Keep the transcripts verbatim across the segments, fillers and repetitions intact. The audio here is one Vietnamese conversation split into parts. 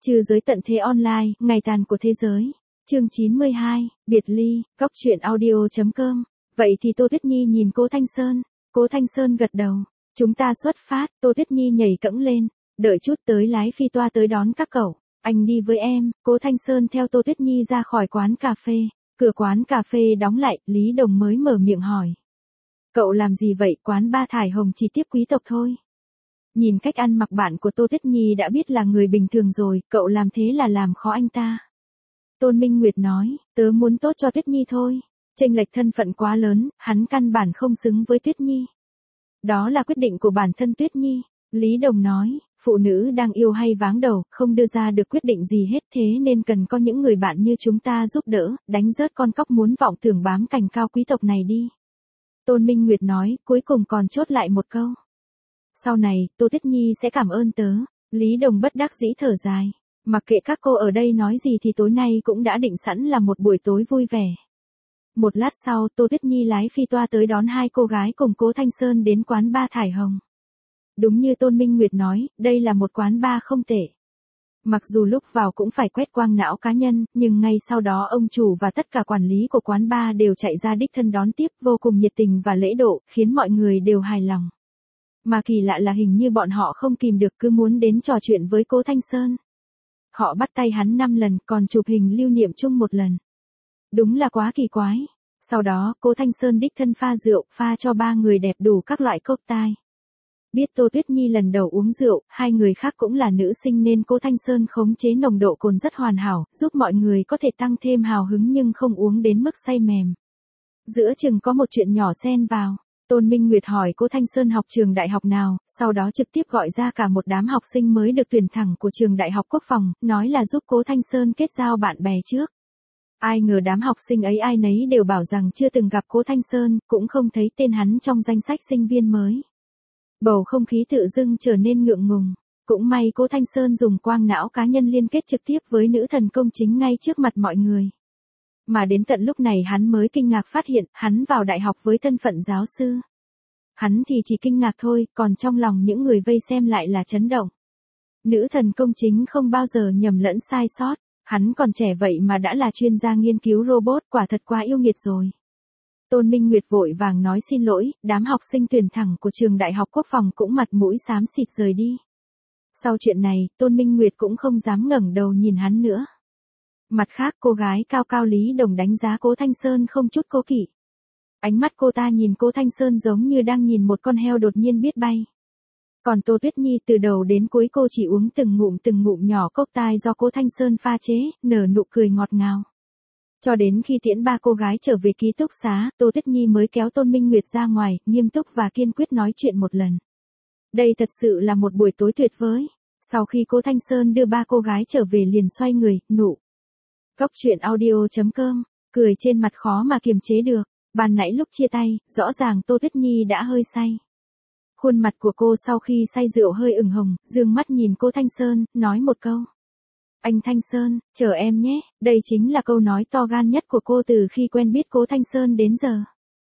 Trừ giới tận thế online, ngày tàn của thế giới. Chương chín mươi hai, biệt ly, góc truyện audio chấm com. Vậy thì Tô Tuyết Nhi nhìn Cố Thanh Sơn. Cố Thanh Sơn gật đầu. Chúng ta xuất phát. Tô Tuyết Nhi nhảy cẫng lên. Đợi chút tới lái phi toa tới đón các cậu. Anh đi với em. Cố Thanh Sơn theo Tô Tuyết Nhi ra khỏi quán cà phê. Cửa quán cà phê đóng lại, Lý Đồng mới mở miệng hỏi. Cậu làm gì vậy? Quán ba thải hồng chỉ tiếp quý tộc thôi. Nhìn cách ăn mặc bạn của Tô Tuyết Nhi đã biết là người bình thường rồi, cậu làm thế là làm khó anh ta. Tôn Minh Nguyệt nói, tớ muốn tốt cho Tuyết Nhi thôi. Chênh lệch thân phận quá lớn, hắn căn bản không xứng với Tuyết Nhi. Đó là quyết định của bản thân Tuyết Nhi. Lý Đồng nói, phụ nữ đang yêu hay váng đầu, không đưa ra được quyết định gì hết, thế nên cần có những người bạn như chúng ta giúp đỡ, đánh rớt con cóc muốn vọng tưởng bám cành cao quý tộc này đi. Tôn Minh Nguyệt nói, cuối cùng còn chốt lại một câu. Sau này, Tô Tuyết Nhi sẽ cảm ơn tớ. Lý Đồng bất đắc dĩ thở dài. Mặc kệ các cô ở đây nói gì thì tối nay cũng đã định sẵn là một buổi tối vui vẻ. Một lát sau, Tô Tuyết Nhi lái phi toa tới đón hai cô gái cùng Cố Thanh Sơn đến quán ba thải hồng. Đúng như Tôn Minh Nguyệt nói, đây là một quán ba không tệ. Mặc dù lúc vào cũng phải quét quang não cá nhân, nhưng ngay sau đó ông chủ và tất cả quản lý của quán ba đều chạy ra đích thân đón tiếp, vô cùng nhiệt tình và lễ độ, khiến mọi người đều hài lòng. Mà kỳ lạ là hình như bọn họ không kìm được cứ muốn đến trò chuyện với Cố Thanh Sơn. Họ bắt tay hắn năm lần, còn chụp hình lưu niệm chung một lần. Đúng là quá kỳ quái. Sau đó, Cố Thanh Sơn đích thân pha rượu, pha cho ba người đẹp đủ các loại cocktail. Biết Tô Tuyết Nhi lần đầu uống rượu, hai người khác cũng là nữ sinh nên Cố Thanh Sơn khống chế nồng độ cồn rất hoàn hảo, giúp mọi người có thể tăng thêm hào hứng nhưng không uống đến mức say mềm. Giữa chừng có một chuyện nhỏ xen vào. Tôn Minh Nguyệt hỏi Cố Thanh Sơn học trường đại học nào, sau đó trực tiếp gọi ra cả một đám học sinh mới được tuyển thẳng của trường đại học quốc phòng, nói là giúp Cố Thanh Sơn kết giao bạn bè trước. Ai ngờ đám học sinh ấy ai nấy đều bảo rằng chưa từng gặp Cố Thanh Sơn, cũng không thấy tên hắn trong danh sách sinh viên mới. Bầu không khí tự dưng trở nên ngượng ngùng. Cũng may Cố Thanh Sơn dùng quang não cá nhân liên kết trực tiếp với nữ thần công chính ngay trước mặt mọi người. Mà đến tận lúc này hắn mới kinh ngạc phát hiện, hắn vào đại học với thân phận giáo sư. Hắn thì chỉ kinh ngạc thôi, còn trong lòng những người vây xem lại là chấn động. Nữ thần công chính không bao giờ nhầm lẫn sai sót, hắn còn trẻ vậy mà đã là chuyên gia nghiên cứu robot, quả thật quá yêu nghiệt rồi. Tôn Minh Nguyệt vội vàng nói xin lỗi, đám học sinh tuyển thẳng của trường đại học quốc phòng cũng mặt mũi xám xịt rời đi. Sau chuyện này, Tôn Minh Nguyệt cũng không dám ngẩng đầu nhìn hắn nữa. Mặt khác cô gái cao cao Lý Đồng đánh giá Cố Thanh Sơn không chút cố kỵ. Ánh mắt cô ta nhìn Cố Thanh Sơn giống như đang nhìn một con heo đột nhiên biết bay. Còn Tô Tuyết Nhi từ đầu đến cuối cô chỉ uống từng ngụm từng ngụm nhỏ cocktail do Cố Thanh Sơn pha chế, nở nụ cười ngọt ngào. Cho đến khi tiễn ba cô gái trở về ký túc xá, Tô Tuyết Nhi mới kéo Tôn Minh Nguyệt ra ngoài, nghiêm túc và kiên quyết nói chuyện một lần. Đây thật sự là một buổi tối tuyệt vời. Sau khi Cố Thanh Sơn đưa ba cô gái trở về liền xoay người, nụ. Góc truyện audio chấm com, cười trên mặt khó mà kiềm chế được. Ban nãy lúc chia tay, rõ ràng Tô Tuyết Nhi đã hơi say. Khuôn mặt của cô sau khi say rượu hơi ửng hồng, dương mắt nhìn Cố Thanh Sơn, nói một câu. Anh Thanh Sơn, chờ em nhé, đây chính là câu nói to gan nhất của cô từ khi quen biết Cố Thanh Sơn đến giờ.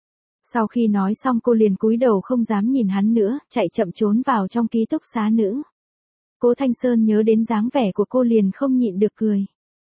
Sau khi nói xong cô liền cúi đầu không dám nhìn hắn nữa, chạy chậm trốn vào trong ký túc xá nữ. Cố Thanh Sơn nhớ đến dáng vẻ của cô liền không nhịn được cười.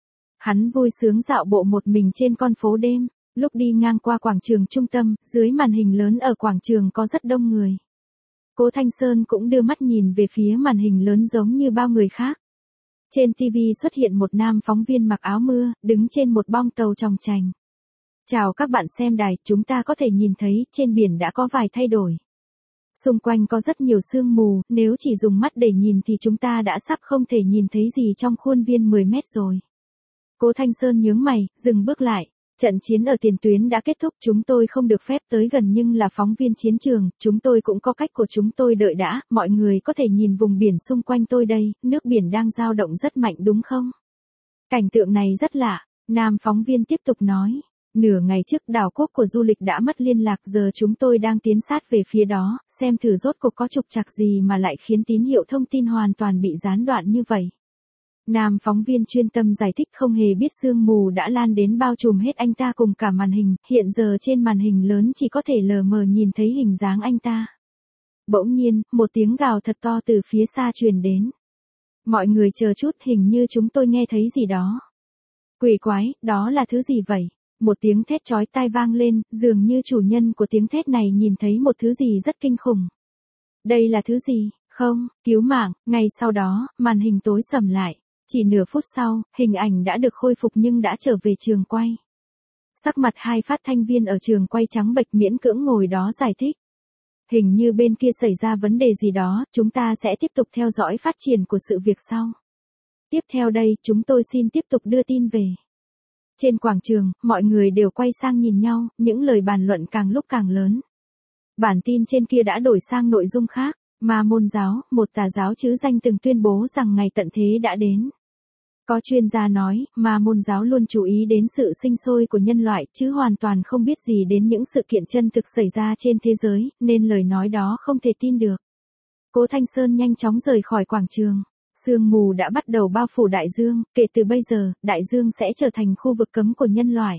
Hắn vui sướng dạo bộ một mình trên con phố đêm, lúc đi ngang qua quảng trường trung tâm, dưới màn hình lớn ở quảng trường có rất đông người. Cố Thanh Sơn cũng đưa mắt nhìn về phía màn hình lớn giống như bao người khác. Trên ti vi xuất hiện một nam phóng viên mặc áo mưa, đứng trên một bong tàu chòng chành. Chào các bạn xem đài, chúng ta có thể nhìn thấy, trên biển đã có vài thay đổi. Xung quanh có rất nhiều sương mù, nếu chỉ dùng mắt để nhìn thì chúng ta đã sắp không thể nhìn thấy gì trong khuôn viên mười mét rồi. Cố Thanh Sơn nhướng mày, dừng bước lại. Trận chiến ở tiền tuyến đã kết thúc, chúng tôi không được phép tới gần nhưng là phóng viên chiến trường, chúng tôi cũng có cách của chúng tôi. Đợi đã, mọi người có thể nhìn vùng biển xung quanh tôi đây, nước biển đang dao động rất mạnh đúng không? Cảnh tượng này rất lạ, nam phóng viên tiếp tục nói. Nửa ngày trước đảo quốc của du lịch đã mất liên lạc, giờ chúng tôi đang tiến sát về phía đó, xem thử rốt cuộc có trục trặc gì mà lại khiến tín hiệu thông tin hoàn toàn bị gián đoạn như vậy. Nam phóng viên chuyên tâm giải thích không hề biết sương mù đã lan đến bao trùm hết anh ta cùng cả màn hình, hiện giờ trên màn hình lớn chỉ có thể lờ mờ nhìn thấy hình dáng anh ta. Bỗng nhiên, một tiếng gào thật to từ phía xa truyền đến. Mọi người chờ chút, hình như chúng tôi nghe thấy gì đó. Quỷ quái, đó là thứ gì vậy? Một tiếng thét chói tai vang lên, dường như chủ nhân của tiếng thét này nhìn thấy một thứ gì rất kinh khủng. Đây là thứ gì? Không, cứu mạng, ngay sau đó, màn hình tối sầm lại. Chỉ nửa phút sau, hình ảnh đã được khôi phục nhưng đã trở về trường quay. Sắc mặt hai phát thanh viên ở trường quay trắng bệch miễn cưỡng ngồi đó giải thích. Hình như bên kia xảy ra vấn đề gì đó, chúng ta sẽ tiếp tục theo dõi phát triển của sự việc sau. Tiếp theo đây, chúng tôi xin tiếp tục đưa tin về. Trên quảng trường, mọi người đều quay sang nhìn nhau, những lời bàn luận càng lúc càng lớn. Bản tin trên kia đã đổi sang nội dung khác. Ma môn giáo, một tà giáo trứ danh từng tuyên bố rằng ngày tận thế đã đến. Có chuyên gia nói, ma môn giáo luôn chú ý đến sự sinh sôi của nhân loại, chứ hoàn toàn không biết gì đến những sự kiện chân thực xảy ra trên thế giới, nên lời nói đó không thể tin được. Cố Thanh Sơn nhanh chóng rời khỏi quảng trường. Sương mù đã bắt đầu bao phủ đại dương, kể từ bây giờ, đại dương sẽ trở thành khu vực cấm của nhân loại.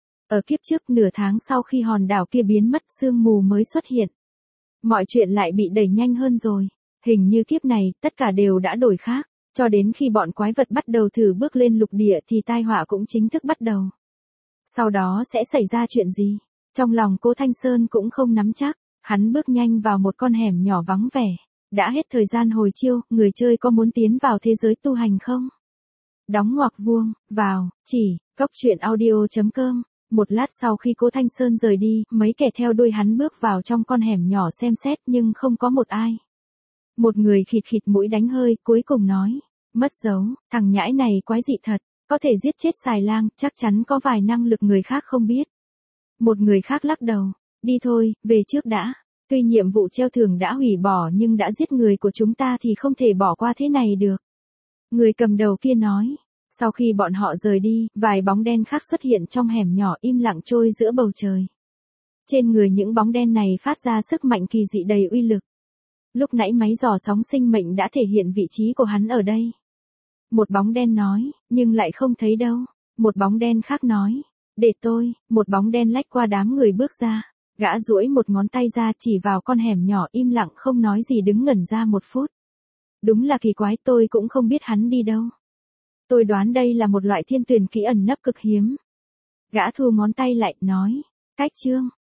Ở kiếp trước, nửa tháng sau khi hòn đảo kia biến mất, sương mù mới xuất hiện. Mọi chuyện lại bị đẩy nhanh hơn rồi. Hình như kiếp này, tất cả đều đã đổi khác. Cho đến khi bọn quái vật bắt đầu thử bước lên lục địa thì tai họa cũng chính thức bắt đầu. Sau đó sẽ xảy ra chuyện gì? Trong lòng Cố Thanh Sơn cũng không nắm chắc. Hắn bước nhanh vào một con hẻm nhỏ vắng vẻ. Đã hết thời gian hồi chiêu, người chơi có muốn tiến vào thế giới tu hành không? Đóng ngoặc vuông, vào, chỉ, góc truyện audio chấm com. Một lát sau khi Cố Thanh Sơn rời đi, mấy kẻ theo đuôi hắn bước vào trong con hẻm nhỏ xem xét nhưng không có một ai. Một người khịt khịt mũi đánh hơi, cuối cùng nói, mất dấu, thằng nhãi này quái dị thật, có thể giết chết xài lang, chắc chắn có vài năng lực người khác không biết. Một người khác lắc đầu, đi thôi, về trước đã. Tuy nhiệm vụ treo thưởng đã hủy bỏ nhưng đã giết người của chúng ta thì không thể bỏ qua thế này được. Người cầm đầu kia nói. Sau khi bọn họ rời đi, vài bóng đen khác xuất hiện trong hẻm nhỏ im lặng trôi giữa bầu trời. Trên người những bóng đen này phát ra sức mạnh kỳ dị đầy uy lực. Lúc nãy máy dò sóng sinh mệnh đã thể hiện vị trí của hắn ở đây. Một bóng đen nói, nhưng lại không thấy đâu. Một bóng đen khác nói, để tôi, một bóng đen lách qua đám người bước ra. Gã duỗi một ngón tay ra chỉ vào con hẻm nhỏ im lặng không nói gì đứng ngẩn ra một phút. Đúng là kỳ quái, tôi cũng không biết hắn đi đâu. Tôi đoán đây là một loại thiên tuyển kỹ ẩn nấp cực hiếm. Gã thu ngón tay lại, nói, cách chương,